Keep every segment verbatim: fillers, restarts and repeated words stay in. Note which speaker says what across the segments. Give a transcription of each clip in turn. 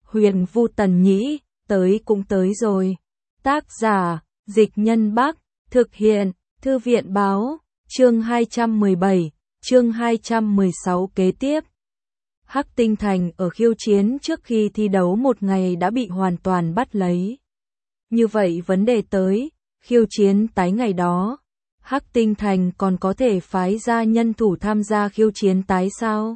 Speaker 1: Huyền Vu Tần Nhĩ, tới cũng tới rồi. Tác giả, Dịch Nhân Bắc, thực hiện, Thư viện Báo, chương hai trăm mười bảy, chương hai trăm mười sáu kế tiếp. Hắc Tinh Thành ở khiêu chiến trước khi thi đấu một ngày đã bị hoàn toàn bắt lấy. Như vậy vấn đề tới, khiêu chiến tái ngày đó, Hắc Tinh Thành còn có thể phái ra nhân thủ tham gia khiêu chiến tái sao?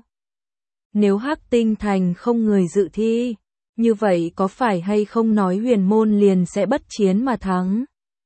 Speaker 1: Nếu Hắc Tinh Thành không người dự thi, như vậy có phải hay không nói Huyền Môn liền sẽ bất chiến mà thắng?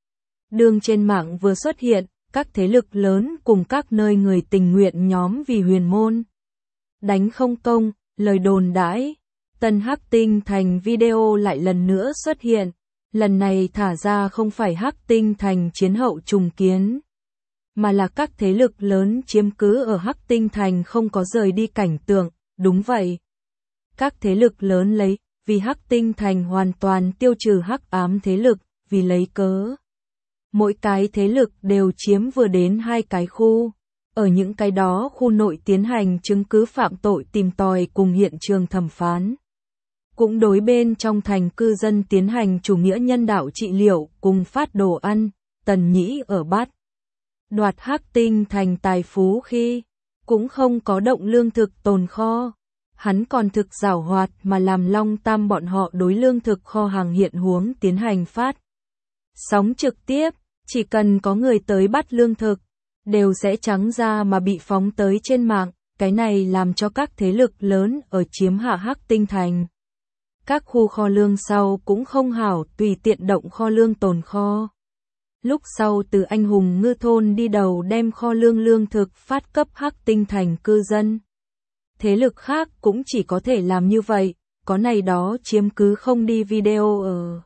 Speaker 1: Đường trên mạng vừa xuất hiện, các thế lực lớn cùng các nơi người tình nguyện nhóm vì Huyền Môn đánh không công, lời đồn đãi. Tân Hắc Tinh Thành video lại lần nữa xuất hiện, lần này thả ra không phải Hắc Tinh Thành chiến hậu trùng kiến, mà là các thế lực lớn chiếm cứ ở Hắc Tinh Thành không có rời đi cảnh tượng. Đúng vậy, các thế lực lớn lấy vì Hắc Tinh Thành hoàn toàn tiêu trừ hắc ám thế lực, vì lấy cớ mỗi cái thế lực đều chiếm vừa đến hai cái khu, ở những cái đó khu nội tiến hành chứng cứ phạm tội tìm tòi cùng hiện trường thẩm phán. Cũng đối bên trong thành cư dân tiến hành chủ nghĩa nhân đạo trị liệu cùng phát đồ ăn. Tần Nhĩ ở bắt đoạt Hắc Tinh Thành tài phú khi cũng không có động lương thực tồn kho. Hắn còn thực giảo hoạt mà làm Long Tam bọn họ đối lương thực kho hàng hiện huống tiến hành phát sóng trực tiếp, chỉ cần có người tới bắt lương thực, đều sẽ trắng ra mà bị phóng tới trên mạng, cái này làm cho các thế lực lớn ở chiếm hạ Hắc Tinh Thành. Các khu kho lương sau cũng không hảo tùy tiện động kho lương tồn kho. Lúc sau từ anh hùng ngư thôn đi đầu đem kho lương lương thực phát cấp Hắc Tinh Thành cư dân. Thế lực khác cũng chỉ có thể làm như vậy, có này đó chiếm cứ không đi video ở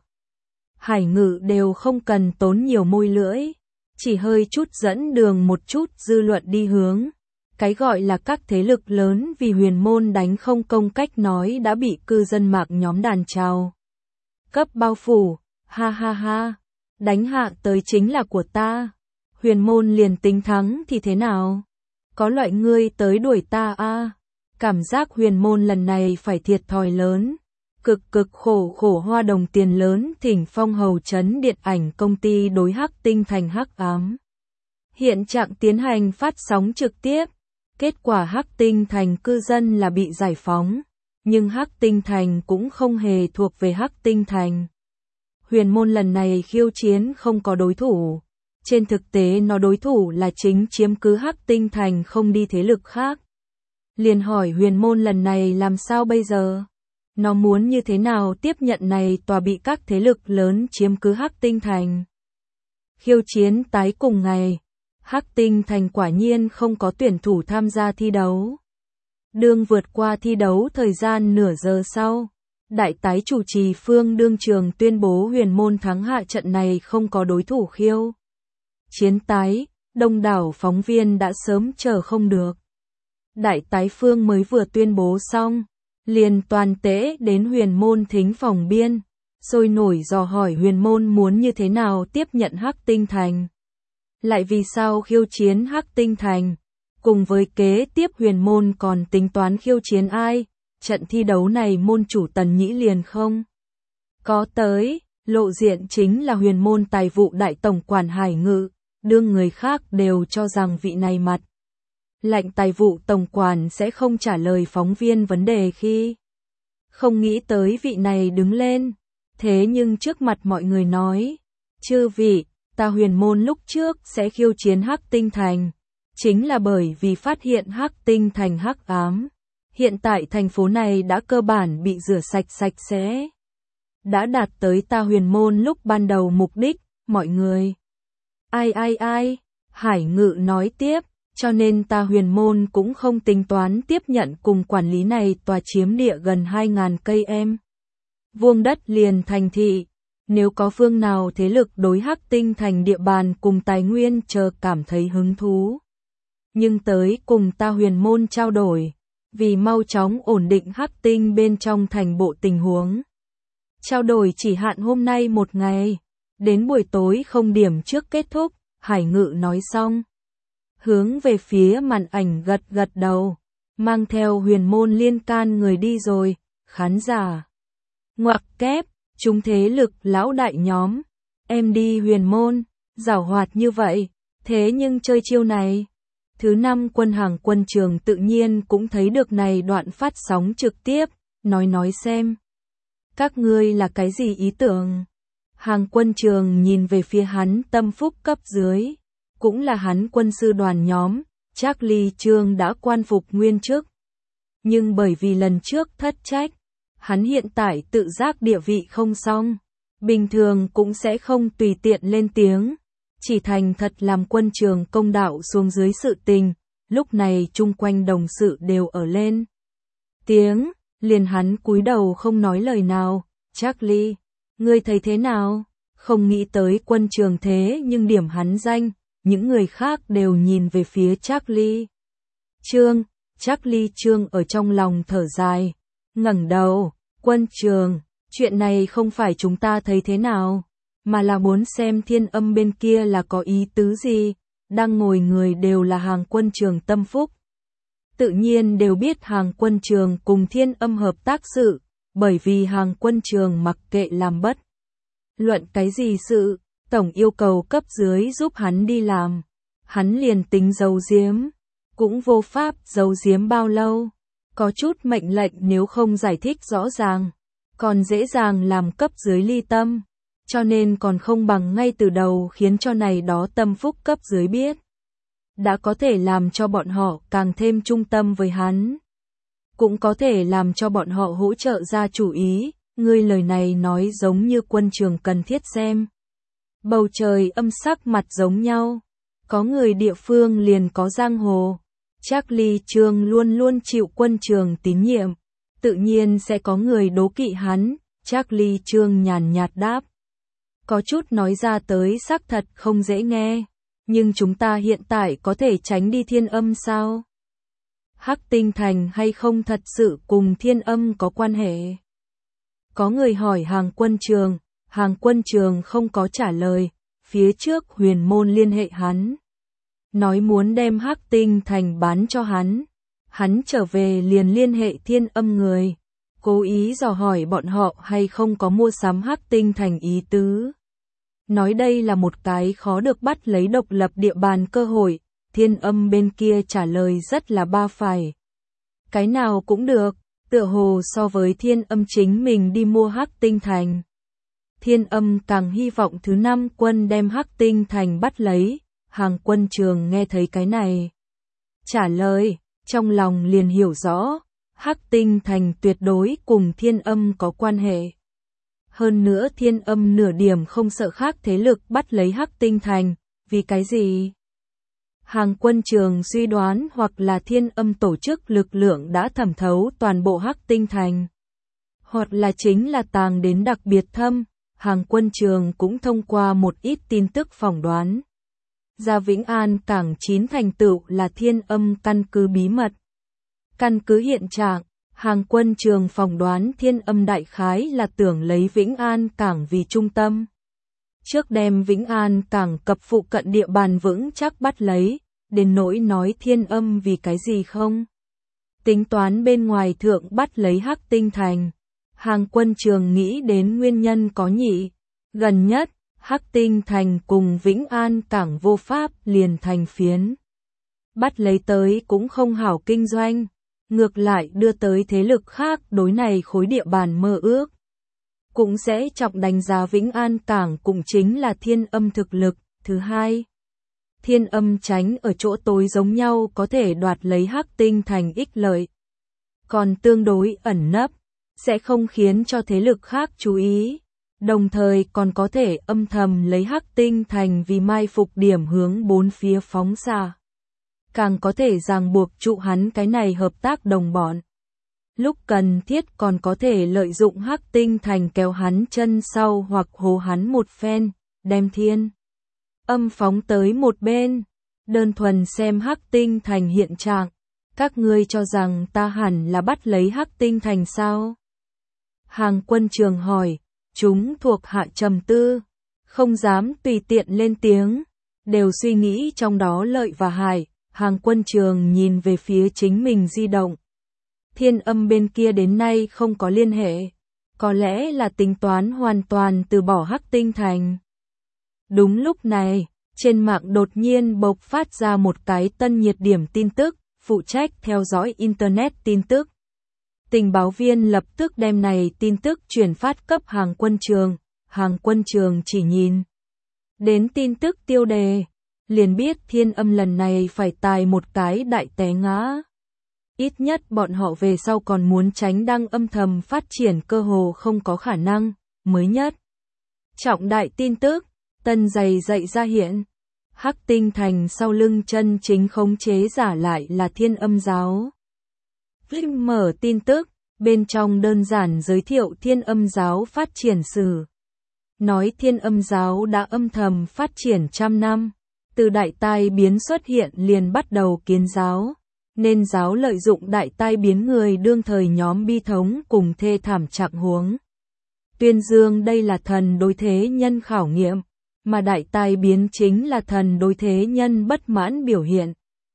Speaker 1: Hải Ngự đều không cần tốn nhiều môi lưỡi, chỉ hơi chút dẫn đường một chút dư luận đi hướng. Cái gọi là các thế lực lớn vì Huyền Môn đánh không công cách nói đã bị cư dân mạng nhóm đàn trào cấp bao phủ, ha ha ha, đánh hạ tới chính là của ta, Huyền Môn liền tính thắng thì thế nào? Có loại ngươi tới đuổi ta a. À? Cảm giác Huyền Môn lần này phải thiệt thòi lớn, cực cực khổ khổ hoa đồng tiền lớn thỉnh Phong Hầu Trấn điện ảnh công ty đối Hắc Tinh Thành hắc ám hiện trạng tiến hành phát sóng trực tiếp. Kết quả Hắc Tinh Thành cư dân là bị giải phóng, nhưng Hắc Tinh Thành cũng không hề thuộc về Hắc Tinh Thành. Huyền Môn lần này khiêu chiến không có đối thủ, trên thực tế nó đối thủ là chính chiếm cứ Hắc Tinh Thành không đi thế lực khác. Liền hỏi Huyền Môn lần này làm sao bây giờ? Nó muốn như thế nào tiếp nhận này tòa bị các thế lực lớn chiếm cứ Hắc Tinh Thành? Khiêu chiến tái cùng ngày, Hắc Tinh Thành quả nhiên không có tuyển thủ tham gia thi đấu. Đương vượt qua thi đấu thời gian nửa giờ sau, đại tái chủ trì Phương Đương Trường tuyên bố Huyền Môn thắng hạ trận này không có đối thủ khiêu chiến tái, đông đảo phóng viên đã sớm chờ không được. Đại tái Phương mới vừa tuyên bố xong, liền toàn tễ đến Huyền Môn thính phòng biên, sôi nổi dò hỏi Huyền Môn muốn như thế nào tiếp nhận Hắc Tinh Thành. Lại vì sao khiêu chiến Hắc Tinh Thành, cùng với kế tiếp Huyền Môn còn tính toán khiêu chiến ai, trận thi đấu này môn chủ Tần Nhĩ liền không có tới, lộ diện chính là Huyền Môn tài vụ đại tổng quản Hải Ngự, đương người khác đều cho rằng vị này mặt lệnh tài vụ tổng quản sẽ không trả lời phóng viên vấn đề khi không nghĩ tới vị này đứng lên, thế nhưng trước mặt mọi người nói, chư vị, ta Huyền Môn lúc trước sẽ khiêu chiến Hắc Tinh Thành, chính là bởi vì phát hiện Hắc Tinh Thành hắc ám. Hiện tại thành phố này đã cơ bản bị rửa sạch sạch sẽ. Đã đạt tới ta Huyền Môn lúc ban đầu mục đích, mọi người. Ai ai ai, Hải Ngự nói tiếp, cho nên ta Huyền Môn cũng không tính toán tiếp nhận cùng quản lý này tòa chiếm địa gần hai nghìn cây em. Vuông đất liền thành thị. Nếu có phương nào thế lực đối Hắc Tinh Thành địa bàn cùng tài nguyên chờ cảm thấy hứng thú, nhưng tới cùng ta Huyền Môn trao đổi, vì mau chóng ổn định Hắc Tinh bên trong thành bộ tình huống. Trao đổi chỉ hạn hôm nay một ngày, đến buổi tối không điểm trước kết thúc, Hải Ngự nói xong. Hướng về phía màn ảnh gật gật đầu, mang theo Huyền Môn liên can người đi rồi, khán giả Ngoặc kép, chúng thế lực lão đại nhóm. Em đi huyền môn, giảo hoạt như vậy, thế nhưng chơi chiêu này. Thứ năm quân hàng quân trường tự nhiên cũng thấy được này đoạn phát sóng trực tiếp, nói nói xem. Các ngươi là cái gì ý tưởng? Hàng quân trường nhìn về phía hắn tâm phúc cấp dưới, cũng là hắn quân sư đoàn nhóm, Charlie Trương đã quan phục nguyên chức. Nhưng bởi vì lần trước thất trách, hắn hiện tại tự giác địa vị không xong, bình thường cũng sẽ không tùy tiện lên tiếng, chỉ thành thật làm quân trường công đạo xuống dưới sự tình, lúc này chung quanh đồng sự đều ở lên tiếng, liền hắn cúi đầu không nói lời nào. Charlie, ngươi thấy thế nào? Không nghĩ tới quân trường thế nhưng điểm hắn danh, những người khác đều nhìn về phía Charlie Trương. Charlie Trương ở trong lòng thở dài, ngẩng đầu, quân trường, chuyện này không phải chúng ta thấy thế nào, mà là muốn xem Thiên Âm bên kia là có ý tứ gì. Đang ngồi người đều là Hàng quân trường tâm phúc, tự nhiên đều biết Hàng quân trường cùng Thiên Âm hợp tác sự, bởi vì Hàng quân trường mặc kệ làm bất luận cái gì sự, tổng yêu cầu cấp dưới giúp hắn đi làm, hắn liền tính giấu giếm, cũng vô pháp giấu giếm bao lâu, có chút mệnh lệnh nếu không giải thích rõ ràng, còn dễ dàng làm cấp dưới ly tâm, cho nên còn không bằng ngay từ đầu khiến cho này đó tâm phúc cấp dưới biết, đã có thể làm cho bọn họ càng thêm trung tâm với hắn, cũng có thể làm cho bọn họ hỗ trợ ra chủ ý. Ngươi lời này nói giống như quân trường cần thiết xem. Bầu trời âm sắc mặt giống nhau, có người địa phương liền có giang hồ. Charlie Trương luôn luôn chịu quân trường tín nhiệm, tự nhiên sẽ có người đố kỵ hắn. Charlie Trương nhàn nhạt đáp, có chút nói ra tới xác thật không dễ nghe, nhưng chúng ta hiện tại có thể tránh đi Thiên Âm sao? Hắc Tinh Thành hay không thật sự cùng Thiên Âm có quan hệ? Có người hỏi Hàng quân trường, Hàng quân trường không có trả lời, phía trước huyền môn liên hệ hắn, nói muốn đem Hắc Tinh Thành bán cho hắn, hắn trở về liền liên hệ Thiên Âm người, cố ý dò hỏi bọn họ hay không có mua sắm Hắc Tinh Thành ý tứ. Nói đây là một cái khó được bắt lấy độc lập địa bàn cơ hội, Thiên Âm bên kia trả lời rất là ba phải. Cái nào cũng được. Tựa hồ so với Thiên Âm chính mình đi mua Hắc Tinh Thành. Thiên Âm càng hy vọng thứ năm quân đem Hắc Tinh Thành bắt lấy, Hàng quân trường nghe thấy cái này. Trả lời, trong lòng liền hiểu rõ, Hắc Tinh Thành tuyệt đối cùng Thiên Âm có quan hệ. Hơn nữa Thiên Âm nửa điểm không sợ khác thế lực bắt lấy Hắc Tinh Thành, vì cái gì? Hàng quân trường suy đoán hoặc là Thiên Âm tổ chức lực lượng đã thẩm thấu toàn bộ Hắc Tinh Thành, hoặc là chính là tàng đến đặc biệt thâm. Hàng quân trường cũng thông qua một ít tin tức phỏng đoán, ra Vĩnh An cảng chín thành tựu là Thiên Âm căn cứ bí mật. Căn cứ hiện trạng, Hàng quân trường phỏng đoán Thiên Âm đại khái là tưởng lấy Vĩnh An cảng vì trung tâm, trước đem Vĩnh An cảng cập phụ cận địa bàn vững chắc bắt lấy, đến nỗi nói Thiên Âm vì cái gì không. Tính toán bên ngoài thượng bắt lấy Hắc Tinh Thành, Hàng quân trường nghĩ đến nguyên nhân có nhị, gần nhất, Hắc Tinh Thành cùng Vĩnh An cảng vô pháp liền thành phiến. Bắt lấy tới cũng không hảo kinh doanh, ngược lại đưa tới thế lực khác đối này khối địa bàn mơ ước. Cũng sẽ trọng đánh giá Vĩnh An cảng cũng chính là Thiên Âm thực lực. Thứ hai, Thiên Âm tránh ở chỗ tối giống nhau có thể đoạt lấy Hắc Tinh Thành ích lợi. Còn tương đối ẩn nấp, sẽ không khiến cho thế lực khác chú ý. Đồng thời còn có thể âm thầm lấy Hắc Tinh Thành vì mai phục điểm hướng bốn phía phóng xa. Càng có thể ràng buộc trụ hắn cái này hợp tác đồng bọn. Lúc cần thiết còn có thể lợi dụng Hắc Tinh Thành kéo hắn chân sau hoặc hố hắn một phen, đem Thiên Âm phóng tới một bên. Đơn thuần xem Hắc Tinh Thành hiện trạng, các ngươi cho rằng ta hẳn là bắt lấy Hắc Tinh Thành sao? Hàng quân trường hỏi, chúng thuộc hạ trầm tư, không dám tùy tiện lên tiếng, đều suy nghĩ trong đó lợi và hại. Hàng quân trường nhìn về phía chính mình di động. Thiên Âm bên kia đến nay không có liên hệ, có lẽ là tính toán hoàn toàn từ bỏ Hắc Tinh Thành. Đúng lúc này, trên mạng đột nhiên bộc phát ra một cái tân nhiệt điểm tin tức, phụ trách theo dõi Internet tin tức. Tình báo viên lập tức đem này tin tức truyền phát cấp Hàng Quân Trường, Hàng Quân Trường chỉ nhìn đến tin tức tiêu đề, liền biết Thiên Âm lần này phải tài một cái đại té ngã. Ít nhất bọn họ về sau còn muốn tránh đăng âm thầm phát triển cơ hồ không có khả năng, mới nhất. Trọng đại tin tức, tân giày dậy ra hiện. Hắc Tinh Thành sau lưng chân chính khống chế giả lại là Thiên Âm giáo. Phim mở tin tức, bên trong đơn giản giới thiệu Thiên Âm giáo phát triển sử. Nói Thiên Âm giáo đã âm thầm phát triển trăm năm, từ đại tai biến xuất hiện liền bắt đầu kiến giáo, nên giáo lợi dụng đại tai biến người đương thời nhóm bi thống cùng thê thảm trạng huống. Tuyên dương đây là thần đối thế nhân khảo nghiệm, mà đại tai biến chính là thần đối thế nhân bất mãn biểu hiện.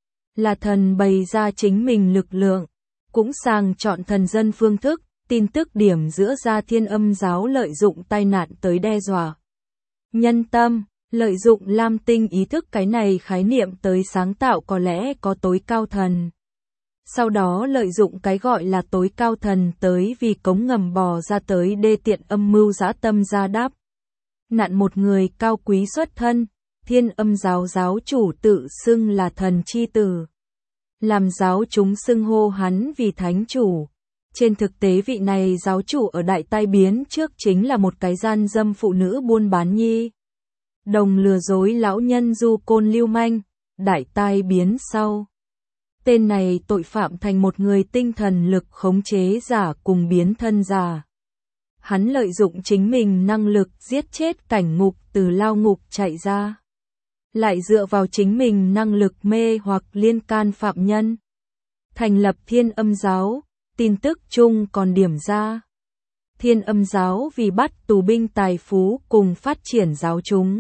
Speaker 1: Là thần bày ra chính mình lực lượng, cũng sàng chọn thần dân phương thức, tin tức điểm giữa ra Thiên Âm giáo lợi dụng tai nạn tới đe dọa nhân tâm, lợi dụng lam tinh ý thức cái này khái niệm tới sáng tạo có lẽ có tối cao thần. Sau đó lợi dụng cái gọi là tối cao thần tới vì cống ngầm bò ra tới đê tiện âm mưu dã tâm ra đáp. Nạn một người cao quý xuất thân, Thiên Âm giáo giáo chủ tự xưng là thần chi tử. Làm giáo chúng xưng hô hắn vì thánh chủ. Trên thực tế vị này giáo chủ ở đại tai biến trước chính là một cái gian dâm phụ nữ buôn bán nhi. Đồng lừa dối lão nhân du côn lưu manh, đại tai biến sau. Tên này tội phạm thành một người tinh thần lực khống chế giả cùng biến thân giả. Hắn lợi dụng chính mình năng lực giết chết cảnh ngục từ lao ngục chạy ra. Lại dựa vào chính mình năng lực mê hoặc liên can phạm nhân. Thành lập Thiên Âm giáo, tin tức chung còn điểm ra. Thiên Âm giáo vì bắt tù binh tài phú cùng phát triển giáo chúng.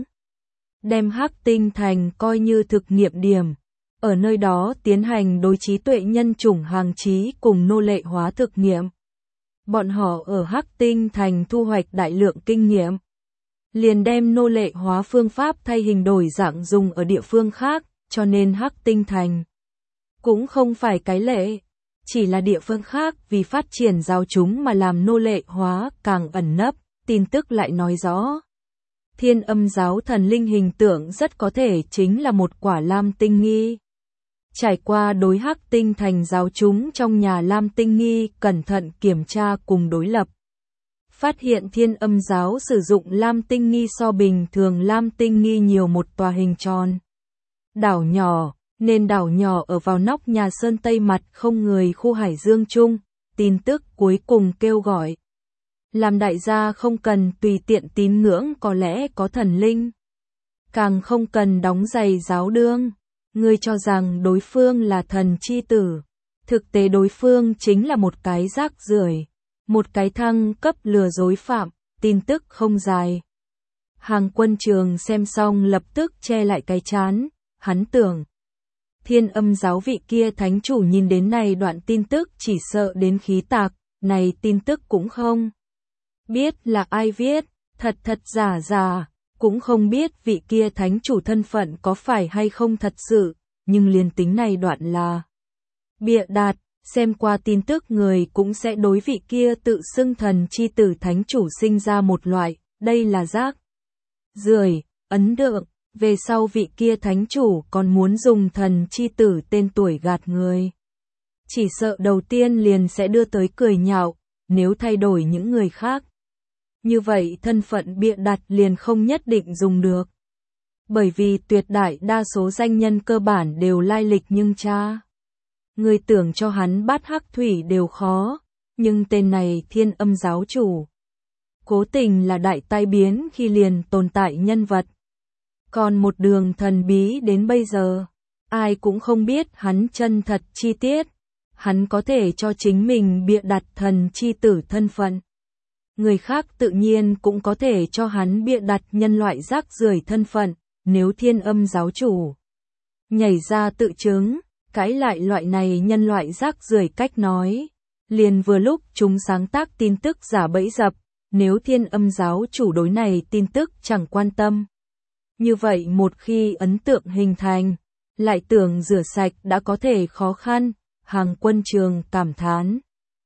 Speaker 1: Đem Hắc Tinh Thành coi như thực nghiệm điểm. Ở nơi đó tiến hành đối trí tuệ nhân chủng hàng trí cùng nô lệ hóa thực nghiệm. Bọn họ ở Hắc Tinh Thành thu hoạch đại lượng kinh nghiệm. Liền đem nô lệ hóa phương pháp thay hình đổi dạng dùng ở địa phương khác, cho nên Hắc Tinh Thành cũng không phải cái lệ. Chỉ là địa phương khác vì phát triển giáo chúng mà làm nô lệ hóa càng ẩn nấp, tin tức lại nói rõ. Thiên Âm giáo thần linh hình tượng rất có thể chính là một quả lam tinh nghi. Trải qua đối Hắc Tinh Thành giáo chúng trong nhà lam tinh nghi cẩn thận kiểm tra cùng đối lập. Phát hiện Thiên Âm giáo sử dụng lam tinh nghi so bình thường lam tinh nghi nhiều một tòa hình tròn. Đảo nhỏ, nên đảo nhỏ ở vào nóc nhà sơn tây mặt không người khu Hải Dương Trung, tin tức cuối cùng kêu gọi. Làm đại gia không cần tùy tiện tín ngưỡng có lẽ có thần linh. Càng không cần đóng giày giáo đương. Người cho rằng đối phương là thần chi tử. Thực tế đối phương chính là một cái rác rưởi, một cái thăng cấp lừa dối phạm, tin tức không dài. Hàng Quân Trường xem xong lập tức che lại cái trán, hắn tưởng. Thiên Âm giáo vị kia thánh chủ nhìn đến này đoạn tin tức chỉ sợ đến khí tạc, này tin tức cũng không biết là ai viết, thật thật giả giả, cũng không biết vị kia thánh chủ thân phận có phải hay không thật sự, nhưng liền tính này đoạn là bịa đặt, xem qua tin tức người cũng sẽ đối vị kia tự xưng thần chi tử thánh chủ sinh ra một loại, đây là rác rưởi, ấn tượng. Về sau vị kia thánh chủ còn muốn dùng thần chi tử tên tuổi gạt người. Chỉ sợ đầu tiên liền sẽ đưa tới cười nhạo, nếu thay đổi những người khác. Như vậy thân phận bịa đặt liền không nhất định dùng được. Bởi vì tuyệt đại đa số danh nhân cơ bản đều lai lịch nhưng cha. Người tưởng cho hắn bát hắc thủy đều khó, nhưng tên này Thiên Âm giáo chủ. Cố tình là đại tai biến khi liền tồn tại nhân vật. Còn một đường thần bí đến bây giờ, ai cũng không biết hắn chân thật chi tiết, hắn có thể cho chính mình bịa đặt thần chi tử thân phận. Người khác tự nhiên cũng có thể cho hắn bịa đặt nhân loại rác rưởi thân phận, nếu Thiên Âm giáo chủ nhảy ra tự chứng, cãi lại loại này nhân loại rác rưởi cách nói, Liền vừa lúc chúng sáng tác tin tức giả bẫy dập, nếu Thiên Âm giáo chủ đối này tin tức chẳng quan tâm. Như vậy một khi ấn tượng hình thành, lại tưởng rửa sạch đã có thể khó khăn, Hàng Quân Trường cảm thán.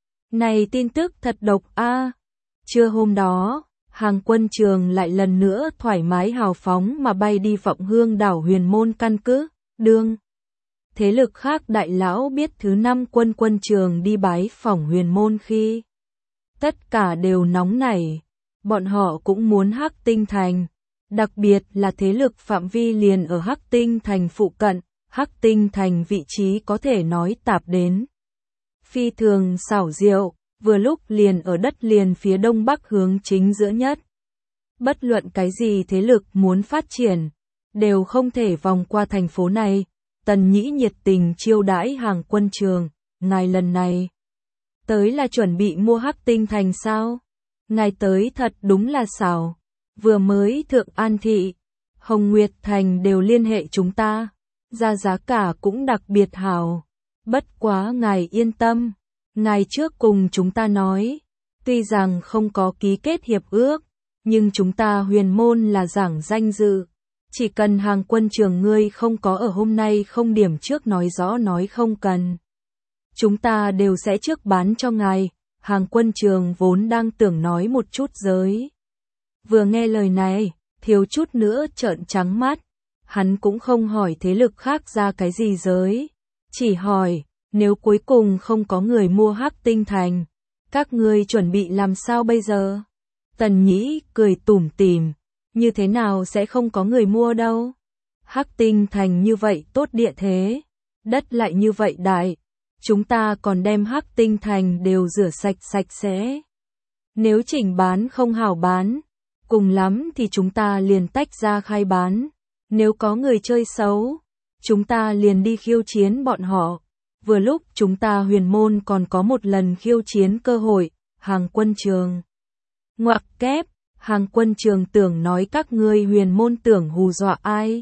Speaker 1: Này tin tức thật độc a. Trưa hôm đó, Hàng Quân Trường lại lần nữa thoải mái hào phóng mà bay đi Vọng Hương đảo Huyền Môn căn cứ, đương. Thế lực khác đại lão biết thứ năm Quân Quân Trường đi bái phỏng Huyền Môn khi. Tất cả đều nóng nảy, bọn họ cũng muốn Hắc Tinh Thành, đặc biệt là thế lực phạm vi liền ở Hắc Tinh Thành phụ cận, Hắc Tinh Thành vị trí có thể nói tạp đến. Phi thường xảo diệu, vừa lúc liền ở đất liền phía đông bắc hướng chính giữa nhất. Bất luận cái gì thế lực muốn phát triển, đều không thể vòng qua thành phố này. Tần Nhĩ nhiệt tình chiêu đãi Hàng Quân Trường, ngài lần này tới là chuẩn bị mua Hắc Tinh Thành sao? Ngài tới thật đúng là xảo, vừa mới Thượng An Thị, Hồng Nguyệt Thành đều liên hệ chúng ta, ra giá cả cũng đặc biệt hảo. Bất quá ngài yên tâm, ngài trước cùng chúng ta nói, tuy rằng không có ký kết hiệp ước, nhưng chúng ta Huyền Môn là giảng danh dự. Chỉ cần Hàng Quân Trường ngươi không có ở hôm nay không điểm trước nói rõ nói không cần. Chúng ta đều sẽ trước bán cho ngài. Hàng Quân Trường vốn đang tưởng nói một chút giới. Vừa nghe lời này, thiếu chút nữa trợn trắng mắt. Hắn cũng không hỏi thế lực khác ra cái gì giới. Chỉ hỏi, nếu cuối cùng không có người mua Hắc Tinh Thành, các ngươi chuẩn bị làm sao bây giờ? Tần Nhĩ cười tủm tỉm. Như thế nào sẽ không có người mua đâu? Hắc Tinh Thành như vậy tốt địa thế, đất lại như vậy đại, chúng ta còn đem Hắc Tinh Thành đều rửa sạch sạch sẽ. Nếu chỉnh bán không hảo bán, cùng lắm thì chúng ta liền tách ra khai bán. Nếu có người chơi xấu, chúng ta liền đi khiêu chiến bọn họ. Vừa lúc chúng ta Huyền Môn còn có một lần khiêu chiến cơ hội. Hàng Quân Trường ngoặc kép. Hàng Quân Trường tưởng nói các ngươi Huyền Môn tưởng hù dọa ai.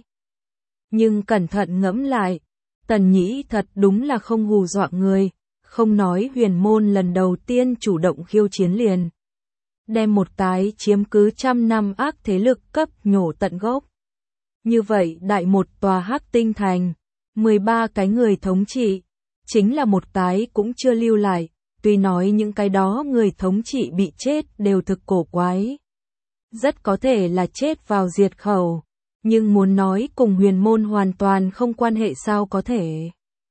Speaker 1: Nhưng cẩn thận ngẫm lại, Tần Nhĩ thật đúng là không hù dọa người, không nói Huyền Môn lần đầu tiên chủ động khiêu chiến liền. Đem một cái chiếm cứ trăm năm ác thế lực cấp nhổ tận gốc. Như vậy đại một tòa Hắc Tinh Thành, mười ba cái người thống trị, chính là một cái cũng chưa lưu lại, tuy nói những cái đó người thống trị bị chết đều thực cổ quái. Rất có thể là chết vào diệt khẩu, nhưng muốn nói cùng Huyền Môn hoàn toàn không quan hệ sao có thể.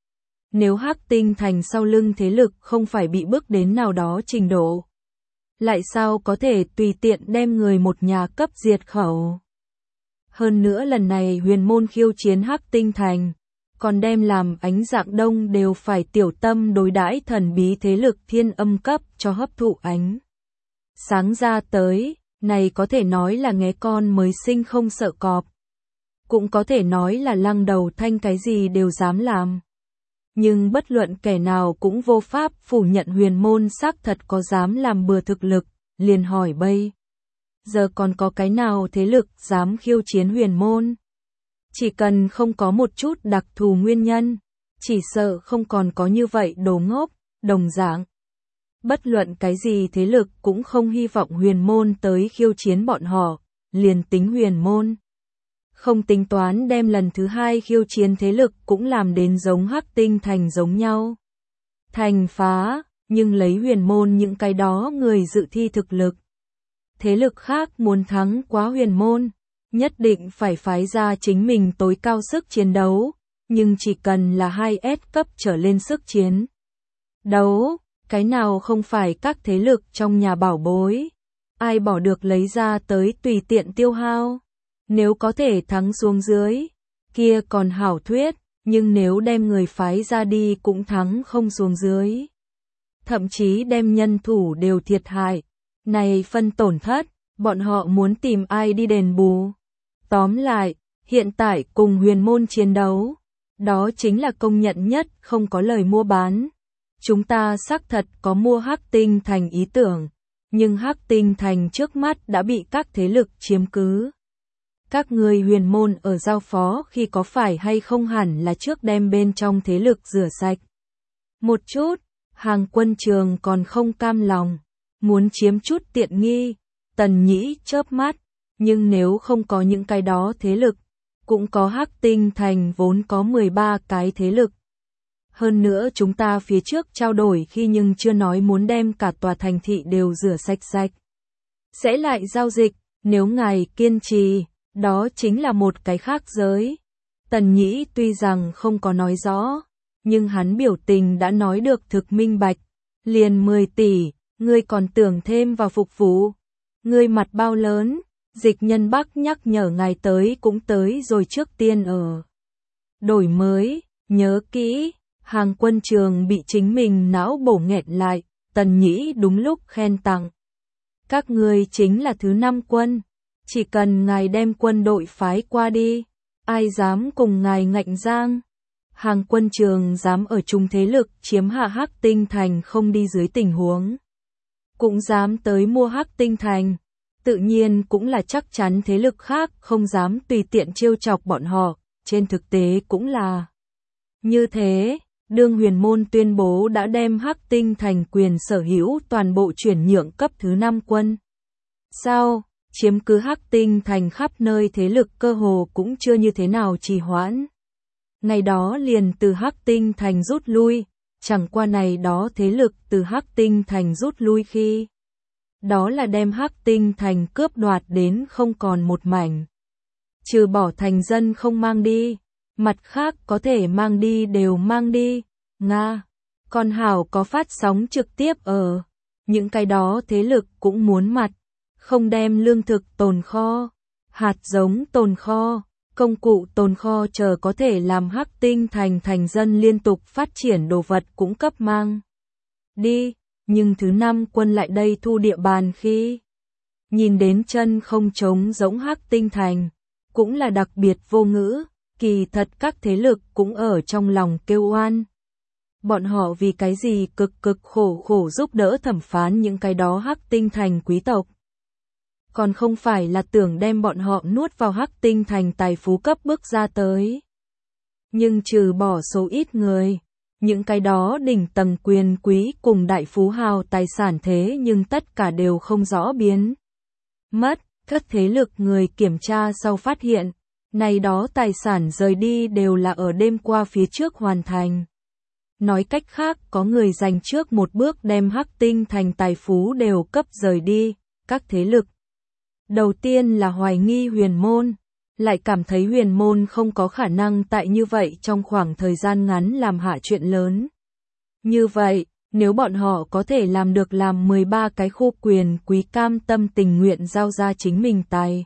Speaker 1: Nếu Hắc Tinh Thành sau lưng thế lực không phải bị bức đến nào đó trình độ, lại sao có thể tùy tiện đem người một nhà cấp diệt khẩu. Hơn nữa lần này Huyền Môn khiêu chiến Hắc Tinh Thành, còn đem làm ánh dạng đông đều phải tiểu tâm đối đãi thần bí thế lực Thiên Âm cấp cho hấp thụ ánh sáng ra tới. Này có thể nói là nghé con mới sinh không sợ cọp. Cũng có thể nói là lăng đầu thanh cái gì đều dám làm. Nhưng bất luận kẻ nào cũng vô pháp phủ nhận Huyền Môn xác thật có dám làm bừa thực lực, liền hỏi bây. Giờ còn có cái nào thế lực dám khiêu chiến Huyền Môn? Chỉ cần không có một chút đặc thù nguyên nhân, chỉ sợ không còn có như vậy đồ ngốc, đồng dạng. Bất luận cái gì thế lực cũng không hy vọng Huyền Môn tới khiêu chiến bọn họ, liền tính Huyền Môn. Không tính toán đem lần thứ hai khiêu chiến thế lực cũng làm đến giống Hắc Tinh Thành giống nhau. Thành phá, nhưng lấy Huyền Môn những cái đó người dự thi thực lực. Thế lực khác muốn thắng quá Huyền Môn, nhất định phải phái ra chính mình tối cao sức chiến đấu, nhưng chỉ cần là hai S cấp trở lên sức chiến đấu. Cái nào không phải các thế lực trong nhà bảo bối, ai bỏ được lấy ra tới tùy tiện tiêu hao. Nếu có thể thắng xuống dưới, kia còn hảo thuyết, nhưng nếu đem người phái ra đi cũng thắng không xuống dưới. Thậm chí đem nhân thủ đều thiệt hại, này phân tổn thất, bọn họ muốn tìm ai đi đền bù. Tóm lại, hiện tại cùng Huyền Môn chiến đấu, đó chính là công nhận nhất không có lời mua bán. Chúng ta xác thật có mua Hắc Tinh Thành ý tưởng, nhưng Hắc Tinh Thành trước mắt đã bị các thế lực chiếm cứ. Các người Huyền Môn ở giao phó khi có phải hay không hẳn là trước đem bên trong thế lực rửa sạch. Một chút, Hàng Quân Trường còn không cam lòng, muốn chiếm chút tiện nghi. Tần Nhĩ chớp mắt, nhưng nếu không có những cái đó thế lực, cũng có Hắc Tinh Thành vốn có mười ba cái thế lực. Hơn nữa chúng ta phía trước trao đổi khi nhưng chưa nói muốn đem cả tòa thành thị đều rửa sạch sạch. Sẽ lại giao dịch, nếu ngài kiên trì, đó chính là một cái khác giới. Tần Nhĩ tuy rằng không có nói rõ, nhưng hắn biểu tình đã nói được thực minh bạch. Liền mười tỷ, ngươi còn tưởng thêm vào phục vụ. Ngươi mặt bao lớn, Dịch Nhân Bắc nhắc nhở ngài tới cũng tới rồi, trước tiên ở. Đổi mới, nhớ kỹ, Hàng Quân Trường bị chính mình não bổ nghẹn lại, Tần Nhĩ đúng lúc khen tặng. Các ngươi chính là thứ năm quân, chỉ cần ngài đem quân đội phái qua đi, ai dám cùng ngài ngạnh giang. Hàng Quân Trường dám ở chung thế lực chiếm hạ Hắc Tinh Thành không đi dưới tình huống. Cũng dám tới mua Hắc Tinh Thành, tự nhiên cũng là chắc chắn thế lực khác không dám tùy tiện trêu chọc bọn họ, trên thực tế cũng là như thế. Đương Huyền Môn tuyên bố đã đem Hắc Tinh Thành quyền sở hữu toàn bộ chuyển nhượng cấp thứ năm quân. Sau, chiếm cứ Hắc Tinh Thành khắp nơi thế lực cơ hồ cũng chưa như thế nào trì hoãn. Ngày đó liền từ Hắc Tinh Thành rút lui, chẳng qua này đó thế lực từ Hắc Tinh Thành rút lui khi. Đó là đem Hắc Tinh Thành cướp đoạt đến không còn một mảnh. Trừ bỏ thành dân không mang đi, mặt khác có thể mang đi đều mang đi. Nga, còn hảo có phát sóng trực tiếp ở. Những cái đó thế lực cũng muốn mặt, không đem lương thực tồn kho, hạt giống tồn kho, công cụ tồn kho chờ có thể làm Hắc Tinh Thành thành dân liên tục phát triển đồ vật cũng cấp mang đi. Nhưng thứ năm quân lại đây thu địa bàn khi nhìn đến chân không trống giống Hắc Tinh Thành, cũng là đặc biệt vô ngữ. Kỳ thật các thế lực cũng ở trong lòng kêu oan. Bọn họ vì cái gì cực cực khổ khổ giúp đỡ thẩm phán những cái đó Hắc Tinh Thành quý tộc. Còn không phải là tưởng đem bọn họ nuốt vào Hắc Tinh Thành tài phú cấp bước ra tới. Nhưng trừ bỏ số ít người, những cái đó đỉnh tầng quyền quý cùng đại phú hào tài sản thế nhưng tất cả đều không rõ biến mất. Các thế lực người kiểm tra sau phát hiện, này đó tài sản rời đi đều là ở đêm qua phía trước hoàn thành. Nói cách khác có người dành trước một bước đem Hắc Tinh Thành tài phú đều cấp rời đi. Các thế lực đầu tiên là hoài nghi Huyền Môn, lại cảm thấy Huyền Môn không có khả năng tại như vậy trong khoảng thời gian ngắn làm hạ chuyện lớn. Như vậy, nếu bọn họ có thể làm được làm mười ba cái khu quyền quý cam tâm tình nguyện giao ra chính mình tài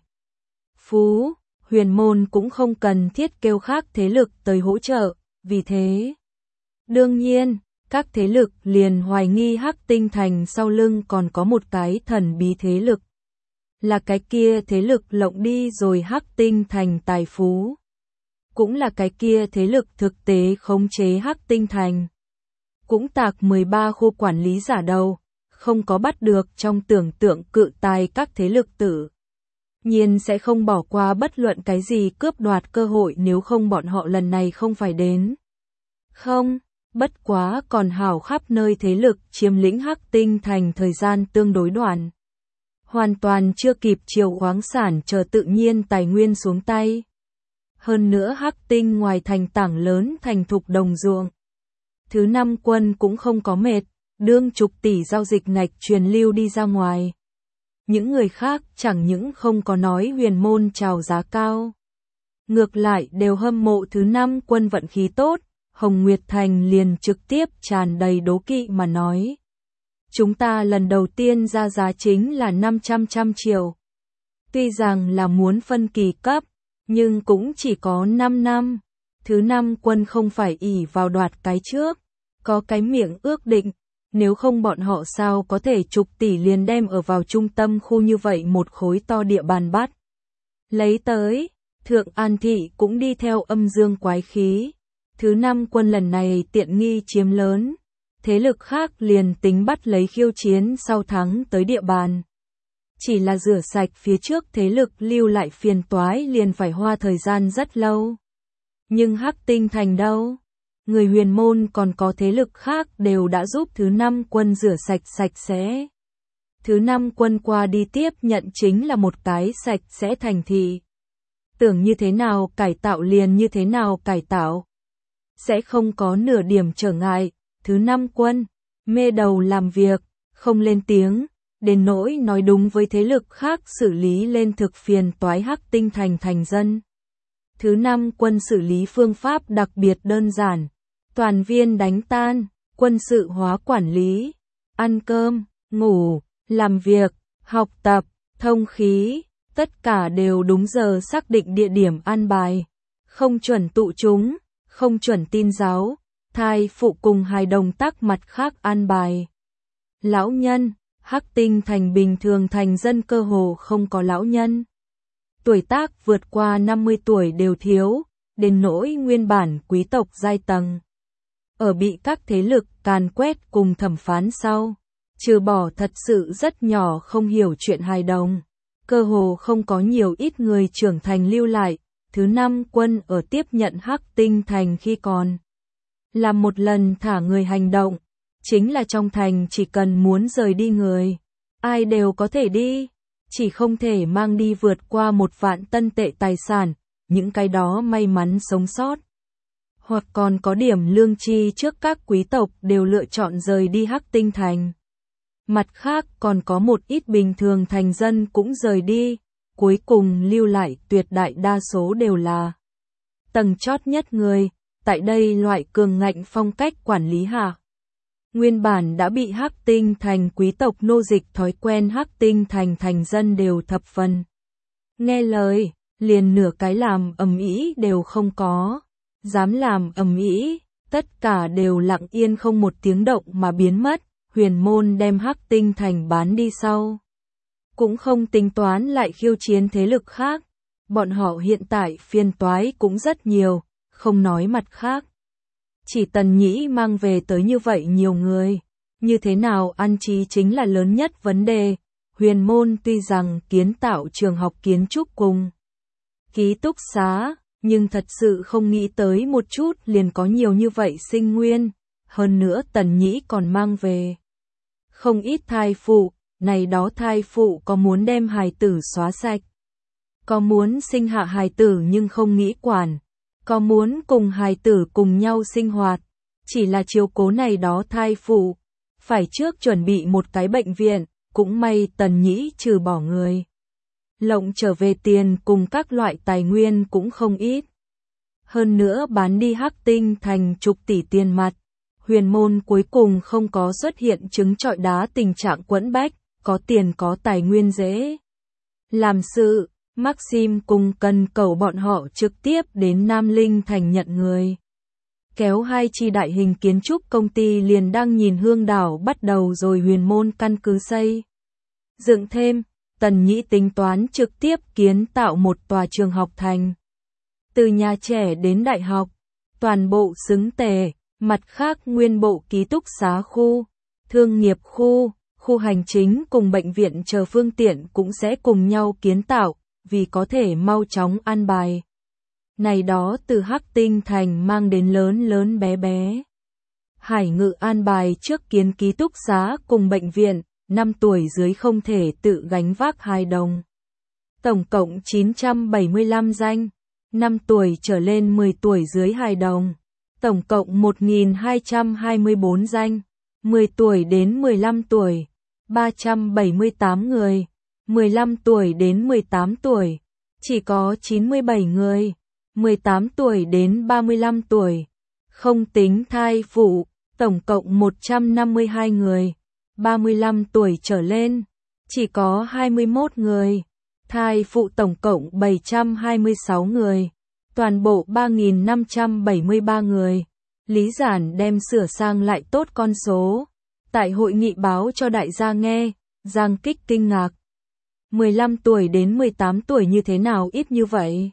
Speaker 1: phú, Huyền Môn cũng không cần thiết kêu khác thế lực tới hỗ trợ. Vì thế, đương nhiên, các thế lực liền hoài nghi Hắc Tinh Thành sau lưng còn có một cái thần bí thế lực. Là cái kia thế lực lộng đi rồi Hắc Tinh Thành tài phú. Cũng là cái kia thế lực thực tế khống chế Hắc Tinh Thành. Cũng tạc mười ba khu quản lý giả đầu, không có bắt được trong tưởng tượng cự tài các thế lực tử. Nhiên sẽ không bỏ qua bất luận cái gì cướp đoạt cơ hội nếu không bọn họ lần này không phải đến. Không, bất quá còn hảo khắp nơi thế lực chiếm lĩnh Hắc Tinh Thành thời gian tương đối đoạn. Hoàn toàn chưa kịp chiều khoáng sản chờ tự nhiên tài nguyên xuống tay. Hơn nữa Hắc Tinh ngoài thành tảng lớn thành thục đồng ruộng. Thứ năm quân cũng không có mệt, đương chục tỷ giao dịch ngạch truyền lưu đi ra ngoài. Những người khác chẳng những không có nói Huyền Môn chào giá cao. Ngược lại đều hâm mộ thứ năm quân vận khí tốt, Hồng Nguyệt Thành liền trực tiếp tràn đầy đố kỵ mà nói. Chúng ta lần đầu tiên ra giá chính là năm trăm trăm triệu. Tuy rằng là muốn phân kỳ cấp, nhưng cũng chỉ có năm năm. Thứ năm quân không phải ỷ vào đoạt cái trước, có cái miệng ước định. Nếu không bọn họ sao có thể chục tỷ liền đem ở vào trung tâm khu như vậy một khối to địa bàn bắt. Lấy tới, Thượng An Thị cũng đi theo âm dương quái khí. Thứ năm quân lần này tiện nghi chiếm lớn. Thế lực khác liền tính bắt lấy khiêu chiến sau thắng tới địa bàn. Chỉ là rửa sạch phía trước thế lực lưu lại phiền toái liền phải hoa thời gian rất lâu. Nhưng Hắc Tinh Thành đâu? người huyền môn còn có thế lực khác đều đã giúp thứ năm quân rửa sạch sạch sẽ. Thứ năm quân qua đi tiếp nhận chính là một cái sạch sẽ thành thị. Tưởng như thế nào cải tạo liền như thế nào cải tạo. Sẽ không có nửa điểm trở ngại. Thứ năm quân, mê đầu làm việc, không lên tiếng, đến nỗi nói đúng với thế lực khác xử lý lên thực phiền toái Hắc Tinh thành thành dân. Thứ năm quân xử lý phương pháp đặc biệt đơn giản, toàn viên đánh tan, quân sự hóa quản lý, ăn cơm, ngủ, làm việc, học tập, thông khí, tất cả đều đúng giờ xác định địa điểm an bài, không chuẩn tụ chúng, không chuẩn tin giáo, thai phụ cùng hài đồng tác mặt khác an bài. Lão nhân, Hắc Tinh thành bình thường thành dân cơ hồ không có lão nhân. Tuổi tác vượt qua năm mươi tuổi đều thiếu, đến nỗi nguyên bản quý tộc giai tầng. Ở bị các thế lực càn quét cùng thẩm phán sau, trừ bỏ thật sự rất nhỏ không hiểu chuyện hài đồng, cơ hồ không có nhiều ít người trưởng thành lưu lại. Thứ năm quân ở tiếp nhận Hắc Tinh thành khi còn làm một lần thả người hành động, chính là trong thành chỉ cần muốn rời đi người, ai đều có thể đi, chỉ không thể mang đi vượt qua một vạn tân tệ tài sản, những cái đó may mắn sống sót. Hoặc còn có điểm lương tri trước các quý tộc đều lựa chọn rời đi Hắc Tinh thành. Mặt khác còn có một ít bình thường thành dân cũng rời đi, cuối cùng lưu lại tuyệt đại đa số đều là tầng chót nhất người, tại đây loại cường ngạnh phong cách quản lý hạ. Nguyên bản đã bị Hắc Tinh thành quý tộc nô dịch thói quen Hắc Tinh thành thành dân đều thập phần nghe lời, liền nửa cái làm ầm ĩ đều không có, dám làm ầm ĩ, tất cả đều lặng yên không một tiếng động mà biến mất. Huyền môn đem Hắc Tinh thành bán đi sau, cũng không tính toán lại khiêu chiến thế lực khác, bọn họ hiện tại phiền toái cũng rất nhiều, không nói mặt khác. Chỉ Tần Nhĩ mang về tới như vậy nhiều người, như thế nào ăn trí chính là lớn nhất vấn đề. Huyền môn tuy rằng kiến tạo trường học kiến trúc cùng ký túc xá, nhưng thật sự không nghĩ tới một chút liền có nhiều như vậy sinh nguyên, hơn nữa Tần Nhĩ còn mang về không ít thai phụ, này đó thai phụ có muốn đem hài tử xóa sạch, có muốn sinh hạ hài tử nhưng không nghĩ quản, có muốn cùng hài tử cùng nhau sinh hoạt, chỉ là chiếu cố này đó thai phụ, phải trước chuẩn bị một cái bệnh viện, cũng may Tần Nhĩ trừ bỏ người lộng trở về tiền cùng các loại tài nguyên cũng không ít. Hơn nữa bán đi Hắc Tinh thành chục tỷ tiền mặt, huyền môn cuối cùng không có xuất hiện trứng trọi đá tình trạng quẫn bách, có tiền có tài nguyên dễ làm sự. Maxim cùng cần cầu bọn họ trực tiếp đến Nam Linh thành nhận người. Kéo hai chi đại hình kiến trúc công ty liền đang nhìn hương đảo bắt đầu rồi huyền môn căn cứ xây dựng thêm. Tần Nhĩ tính toán trực tiếp kiến tạo một tòa trường học thành. Từ nhà trẻ đến đại học, toàn bộ xứng tề, mặt khác nguyên bộ ký túc xá khu, thương nghiệp khu, khu hành chính cùng bệnh viện chờ phương tiện cũng sẽ cùng nhau kiến tạo, vì có thể mau chóng an bài. Này đó từ Hắc Tinh thành mang đến lớn lớn bé bé. Hải Ngự an bài trước kiến ký túc xá cùng bệnh viện, năm tuổi dưới không thể tự gánh vác hài đồng. Tổng cộng chín trăm bảy mươi lăm danh, năm tuổi trở lên mười tuổi dưới hài đồng. Tổng cộng một nghìn hai trăm hai mươi bốn danh, mười tuổi đến mười lăm tuổi, ba trăm bảy mươi tám người, mười lăm tuổi đến mười tám tuổi, chỉ có chín mươi bảy người, mười tám tuổi đến ba mươi lăm tuổi, không tính thai phụ, tổng cộng một trăm năm mươi hai người, ba mươi lăm tuổi trở lên, chỉ có hai mươi mốt người, thai phụ tổng cộng bảy trăm hai mươi sáu người, toàn bộ ba nghìn năm trăm bảy mươi ba người. Lý Giản đem sửa sang lại tốt con số, tại hội nghị báo cho đại gia nghe, Giang Kích kinh ngạc. mười lăm tuổi đến mười tám tuổi như thế nào ít như vậy?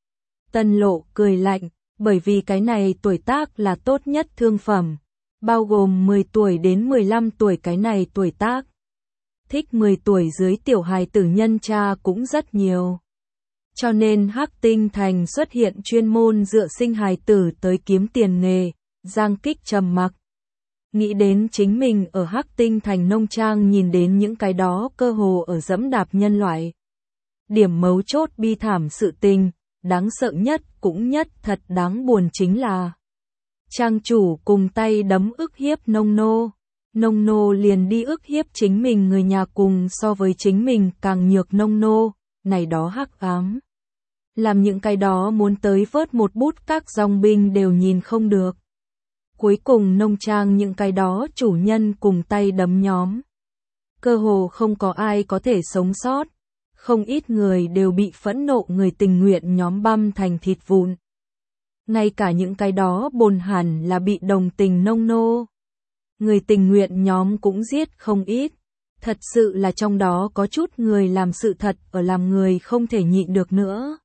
Speaker 1: Tân Lộ cười lạnh, bởi vì cái này tuổi tác là tốt nhất thương phẩm, bao gồm mười tuổi đến mười lăm tuổi cái này tuổi tác. Thích mười tuổi dưới tiểu hài tử nhân cha cũng rất nhiều. Cho nên Hắc Tinh thành xuất hiện chuyên môn dựa sinh hài tử tới kiếm tiền nghề, Giang Kích trầm mặc. Nghĩ đến chính mình ở Hắc Tinh Thành nông trang nhìn đến những cái đó cơ hồ ở dẫm đạp nhân loại. Điểm mấu chốt bi thảm sự tình, đáng sợ nhất cũng nhất thật đáng buồn chính là trang chủ cùng tay đấm ức hiếp nông nô. Nông nô liền đi ức hiếp chính mình người nhà cùng so với chính mình càng nhược nông nô, này đó hắc ám. Làm những cái đó muốn tới vớt một bút các dòng binh đều nhìn không được. Cuối cùng nông trang những cái đó chủ nhân cùng tay đấm nhóm. Cơ hồ không có ai có thể sống sót. Không ít người đều bị phẫn nộ người tình nguyện nhóm băm thành thịt vụn. Ngay cả những cái đó bồn hẳn là bị đồng tình nông nô. Người tình nguyện nhóm cũng giết không ít. Thật sự là trong đó có chút người làm sự thật ở làm người không thể nhịn được nữa.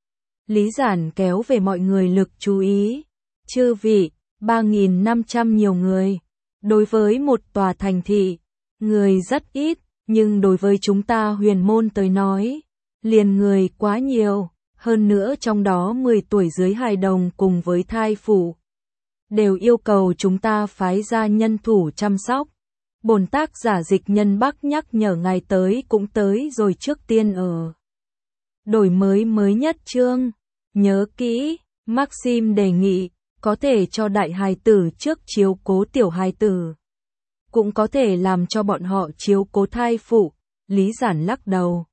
Speaker 1: Lý Giản kéo về mọi người lực chú ý. Chư vị, ba nghìn năm trăm nhiều người. Đối với một tòa thành thị, người rất ít, nhưng đối với chúng ta huyền môn tới nói, liền người quá nhiều. Hơn nữa trong đó mười tuổi dưới hài đồng cùng với thai phụ. Đều yêu cầu chúng ta phái ra nhân thủ chăm sóc. Bổn tác giả Dịch Nhân Bắc nhắc nhở ngài tới cũng tới rồi trước tiên ở. Đổi mới mới nhất chương. Nhớ kỹ, Maxim đề nghị, có thể cho đại hài tử trước chiếu cố tiểu hài tử. Cũng có thể làm cho bọn họ chiếu cố thai phụ. Lý Giản lắc đầu.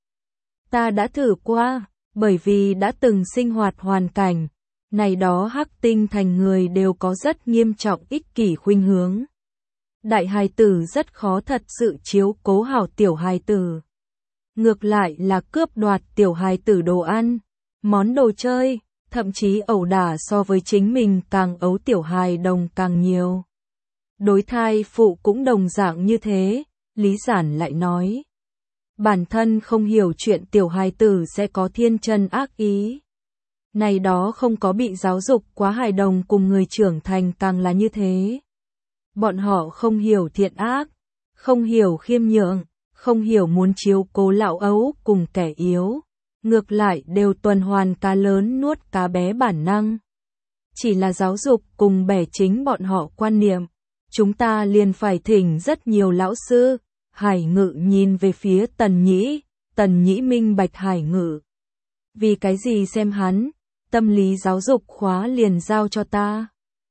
Speaker 1: Ta đã thử qua, bởi vì đã từng sinh hoạt hoàn cảnh. Này đó Hắc Tinh Thành người đều có rất nghiêm trọng ích kỷ khuynh hướng. Đại hài tử rất khó thật sự chiếu cố hảo tiểu hài tử. Ngược lại là cướp đoạt tiểu hài tử đồ ăn, món đồ chơi, thậm chí ẩu đả so với chính mình càng ấu tiểu hài đồng càng nhiều. Đối thai phụ cũng đồng dạng như thế, Lý Giản lại nói. Bản thân không hiểu chuyện tiểu hài tử sẽ có thiên chân ác ý. Này đó không có bị giáo dục quá hài đồng cùng người trưởng thành càng là như thế. Bọn họ không hiểu thiện ác, không hiểu khiêm nhượng, không hiểu muốn chiếu cố lão ấu cùng kẻ yếu. Ngược lại đều tuần hoàn cá lớn nuốt cá bé bản năng. Chỉ là giáo dục cùng bẻ chính bọn họ quan niệm. Chúng ta liền phải thỉnh rất nhiều lão sư. Hải Ngự nhìn về phía Tần Nhĩ, Tần Nhĩ minh bạch Hải Ngự. Vì cái gì xem hắn, tâm lý giáo dục khóa liền giao cho ta.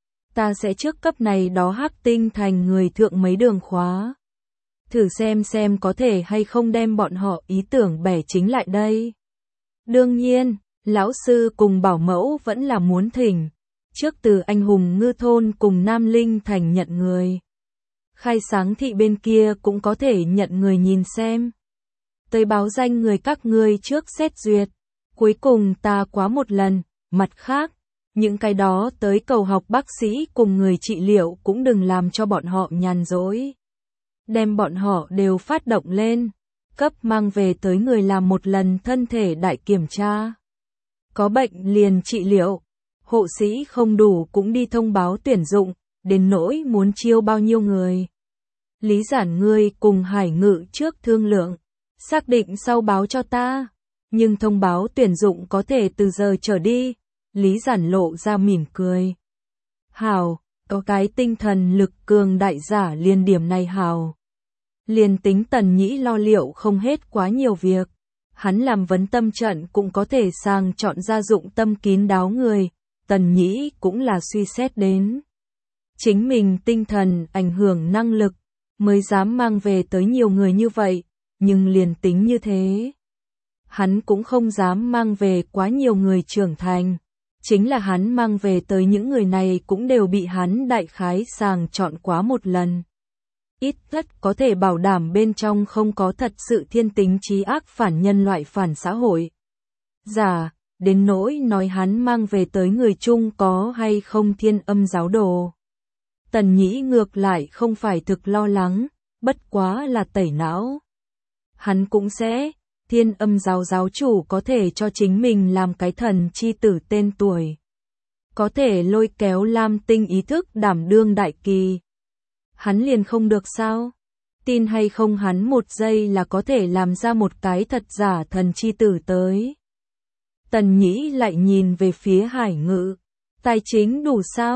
Speaker 1: Ta sẽ trước cấp này đó Hắc Tinh Thành người thượng mấy đường khóa. Thử xem xem có thể hay không đem bọn họ ý tưởng bẻ chính lại đây. Đương nhiên, lão sư cùng bảo mẫu vẫn là muốn thỉnh. Trước từ anh hùng ngư thôn cùng Nam Linh Thành nhận người. Khai sáng thị bên kia cũng có thể nhận người nhìn xem. Tới báo danh người các ngươi trước xét duyệt. Cuối cùng ta quá một lần, mặt khác, những cái đó tới cầu học bác sĩ cùng người trị liệu cũng đừng làm cho bọn họ nhàn rỗi. Đem bọn họ đều phát động lên, cấp mang về tới người làm một lần thân thể đại kiểm tra. Có bệnh liền trị liệu, hộ sĩ không đủ cũng đi thông báo tuyển dụng, đến nỗi muốn chiêu bao nhiêu người. Lý Giản ngươi cùng Hải Ngự trước thương lượng, xác định sau báo cho ta, nhưng thông báo tuyển dụng có thể từ giờ trở đi. Lý Giản lộ ra mỉm cười. Hào, có cái tinh thần lực cường đại giả liền điểm này hào. Liền tính Tần Nhĩ lo liệu không hết quá nhiều việc, hắn làm vấn tâm trận cũng có thể sang chọn ra dụng tâm kín đáo người, Tần Nhĩ cũng là suy xét đến. Chính mình tinh thần ảnh hưởng năng lực, mới dám mang về tới nhiều người như vậy, nhưng liền tính như thế. Hắn cũng không dám mang về quá nhiều người trưởng thành. Chính là hắn mang về tới những người này cũng đều bị hắn đại khái sàng chọn quá một lần. Ít nhất có thể bảo đảm bên trong không có thật sự thiên tính trí ác phản nhân loại phản xã hội. Giả, đến nỗi nói hắn mang về tới người chung có hay không thiên âm giáo đồ. Tần Nhĩ ngược lại không phải thực lo lắng, bất quá là tẩy não. Hắn cũng sẽ, thiên âm giáo giáo chủ có thể cho chính mình làm cái thần chi tử tên tuổi. Có thể lôi kéo Lam Tinh ý thức đảm đương đại kỳ. Hắn liền không được sao? Tin hay không hắn một giây là có thể làm ra một cái thật giả thần chi tử tới. Tần Nhĩ lại nhìn về phía Hải Ngự. Tài chính đủ sao?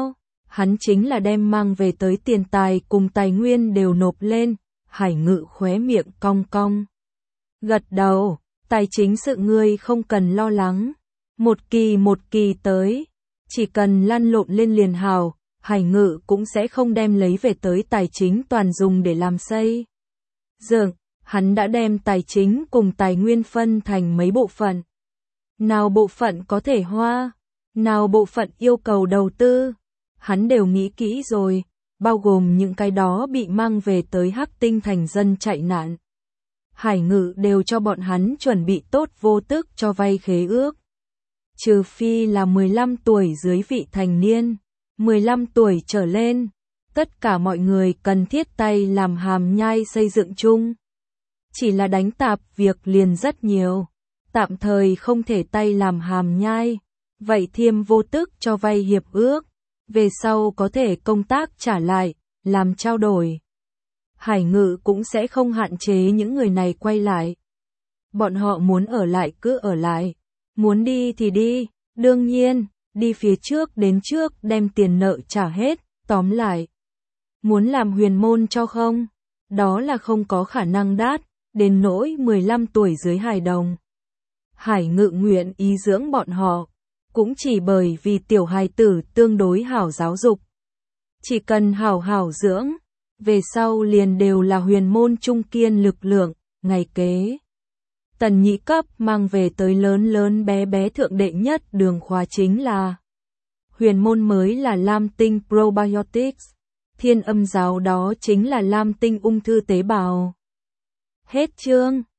Speaker 1: hắn chính là đem mang về tới tiền tài cùng tài nguyên đều nộp lên, Hải Ngự khóe miệng cong cong. Gật đầu, tài chính sự ngươi không cần lo lắng, một kỳ một kỳ tới, chỉ cần lăn lộn lên liền hào, Hải Ngự cũng sẽ không đem lấy về tới tài chính toàn dùng để làm xây dựng, hắn đã đem tài chính cùng tài nguyên phân thành mấy bộ phận. Nào bộ phận có thể hoa, nào bộ phận yêu cầu đầu tư, hắn đều nghĩ kỹ rồi, bao gồm những cái đó bị mang về tới Hắc Tinh thành dân chạy nạn. Hải Ngự đều cho bọn hắn chuẩn bị tốt vô tức cho vay khế ước. Trừ phi là mười lăm tuổi dưới vị thành niên, mười lăm tuổi trở lên, tất cả mọi người cần thiết tay làm hàm nhai xây dựng chung. Chỉ là đánh tạp việc liền rất nhiều, tạm thời không thể tay làm hàm nhai, vậy thiêm vô tức cho vay hiệp ước, về sau có thể công tác trả lại, làm trao đổi. Hải Ngự cũng sẽ không hạn chế những người này quay lại. Bọn họ muốn ở lại cứ ở lại, muốn đi thì đi, đương nhiên, đi phía trước đến trước đem tiền nợ trả hết, tóm lại. Muốn làm huyền môn cho không? Đó là không có khả năng đát, đến nỗi mười lăm tuổi dưới hài đồng. Hải Ngự nguyện ý dưỡng bọn họ, cũng chỉ bởi vì tiểu hài tử tương đối hảo giáo dục. Chỉ cần hảo hảo dưỡng, về sau liền đều là huyền môn trung kiên lực lượng, ngày kế. Tần nhị cấp mang về tới lớn lớn bé bé thượng đệ nhất đường khóa chính là huyền môn mới là Lam Tinh Probiotics, Thiên Âm giáo đó chính là Lam Tinh ung thư tế bào. Hết chương.